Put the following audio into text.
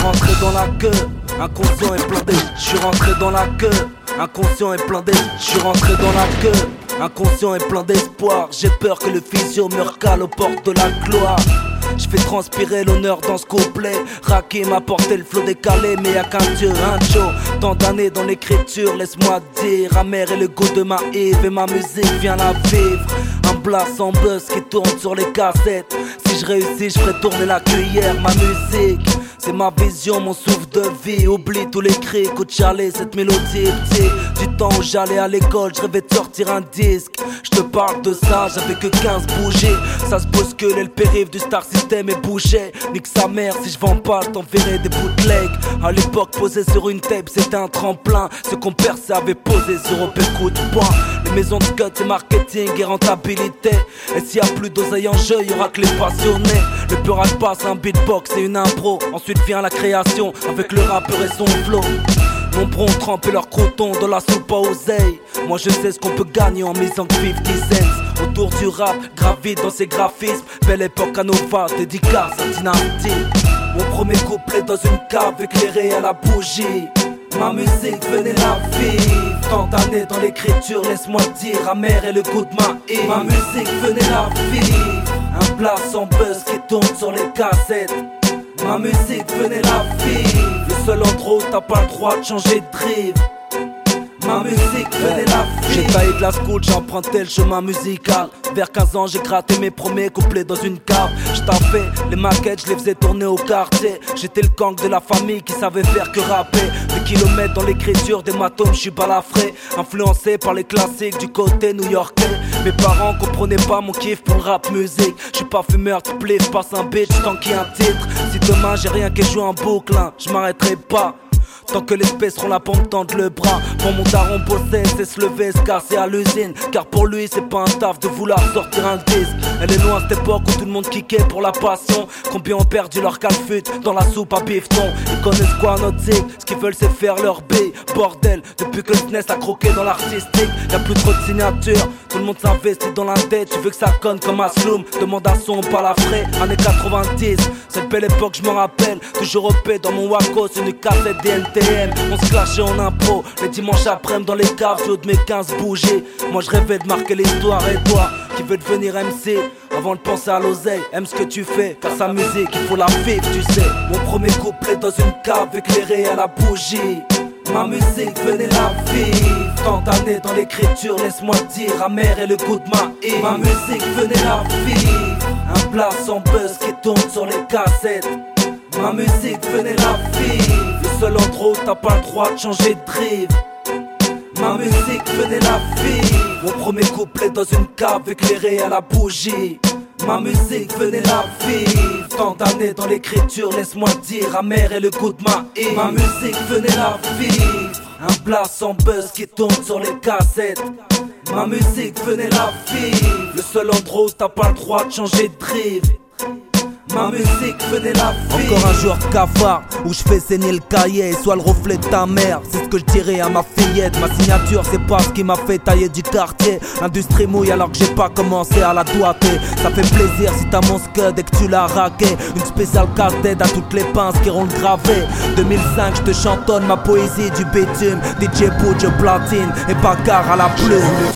rentré dans la queue, inconscient et blindé. Je suis rentré dans la queue, inconscient et blindé. Je suis rentré dans la queue, inconscient et plein d'espoir. J'ai peur que le physio me recale aux portes de la gloire. Je fais transpirer l'honneur dans ce couplet. Rakim m'a porté le flow décalé, mais y'a qu'un dieu, un Joe. Tant d'années dans l'écriture, laisse-moi dire. Amer est le goût de ma Yves et ma musique vient la vivre. Un blast en buzz qui tourne sur les cassettes. Si je réussis, je ferai tourner la cuillère. Ma musique, c'est ma vision, mon souffle de vie. Oublie tous les cris, écoute Charlie, cette mélodie est petite. Du temps où j'allais à l'école, je rêvais de sortir un disque. Je te parle de ça, j'avais que 15 bougies. Ça se bouscule et le périph' du star system est bouché. Nique sa mère, si je vends pas, je t'enverrai des bootlegs. À l'époque, posé sur une tape, c'était un tremplin. Ce qu'on perçait avait posé sur un coup de poing. Les maisons de cut, c'est marketing et rentabilité. Et s'il y a plus d'oseille en jeu, y'aura que les passionnés. Le pur passe un beatbox et une impro. Ensuite vient la création avec le rappeur et son flow. Nombreux ont trempé leur croton dans la soupe à oseille. Moi je sais ce qu'on peut gagner en misant 50 cents. Autour du rap, gravite dans ses graphismes. Belle époque à Nova, dédicace à Dynasty. Mon premier couplet dans une cave éclairée à la bougie. Ma musique venait la vivre. Tant d'années dans l'écriture, laisse-moi dire. Amer est le goût de ma Yves. Ma musique venait la vivre. Un blast en buzz qui tourne sur les cassettes. Ma musique venait la vivre. Le seul endroit où t'as pas le droit de changer de drive. Ma musique venait la vivre. J'ai taillé de la school, j'ai emprunté le chemin musical. Vers 15 ans j'ai gratté mes premiers couplets dans une cave. J'taffais les maquettes, je les faisais tourner au quartier. J'étais le gang de la famille qui savait faire que rapper. Des kilomètres dans l'écriture, des matomes, j'suis balafré. Influencé par les classiques du côté new-yorkais. Mes parents comprenaient pas mon kiff pour le rap musique. J'suis pas fumeur, tu plais, passe un bitch tant qu'il y a un titre. Si demain j'ai rien qui joue en boucle, hein, j'm'arrêterai pas. Tant que les spèces seront là pour me tendre le bras. Pour mon daron bosser, c'est se lever, se casser à l'usine. Car pour lui c'est pas un taf de vouloir sortir un disque. Elle est loin cette époque où tout le monde kickait pour la passion. Combien ont perdu leur calfute dans la soupe à bifton. Ils connaissent quoi notre zig, ce qu'ils veulent c'est faire leur bille. Bordel, depuis que le SNES a croqué dans l'artistique. Y'a plus trop de signatures, tout le monde s'investit dans la tête. Tu veux que ça conne comme Asloum, demande à son pas la frais. Années 90, cette belle époque je m'en rappelle. Toujours OP dans mon Waco, c'est une cassette DNTM. On se clashait en impro, les dimanches après-midi dans les caves, flot de mes 15 bougies. Moi je rêvais de marquer l'histoire et toi, qui veux devenir MC avant de penser à l'oseille, aime ce que tu fais, car sa musique il faut la vivre tu sais. Mon premier couplet dans une cave éclairée à la bougie. Ma musique venait la vivre. Tant d'années dans l'écriture, laisse-moi dire. Amer est le goût de ma Yves. Ma musique venait la vivre. Un blast en buzz qui tourne sur les cassettes. Ma musique venait la vivre. Le seul endroit où t'as pas le droit de changer de drive. Ma musique venait la vivre. Mon premier couplet dans une cave éclairée à la bougie. Ma musique venait la vivre. Tant d'années dans l'écriture, laisse-moi dire. Amer est le goût de ma Yves. Ma musique venait la vivre. Un blast en buzz qui tourne sur les cassettes. Ma musique venait la vivre. Le seul endroit où t'as pas le droit de changer de drive. Ma musique venait la vie. Encore un jour cafard où je fais saigner le cahier. Sois le reflet de ta mère, c'est ce que je dirais à ma fillette. Ma signature c'est pas ce qui m'a fait tailler du quartier. L'industrie mouille alors que j'ai pas commencé à la doigter. Ça fait plaisir si t'as mon scud et que tu l'as raqué. Une spéciale carte d'aide à toutes les pinces qui iront le graver. 2005 je te chantonne ma poésie du bitume. DJ Bout, je platine et bagarre à la plume.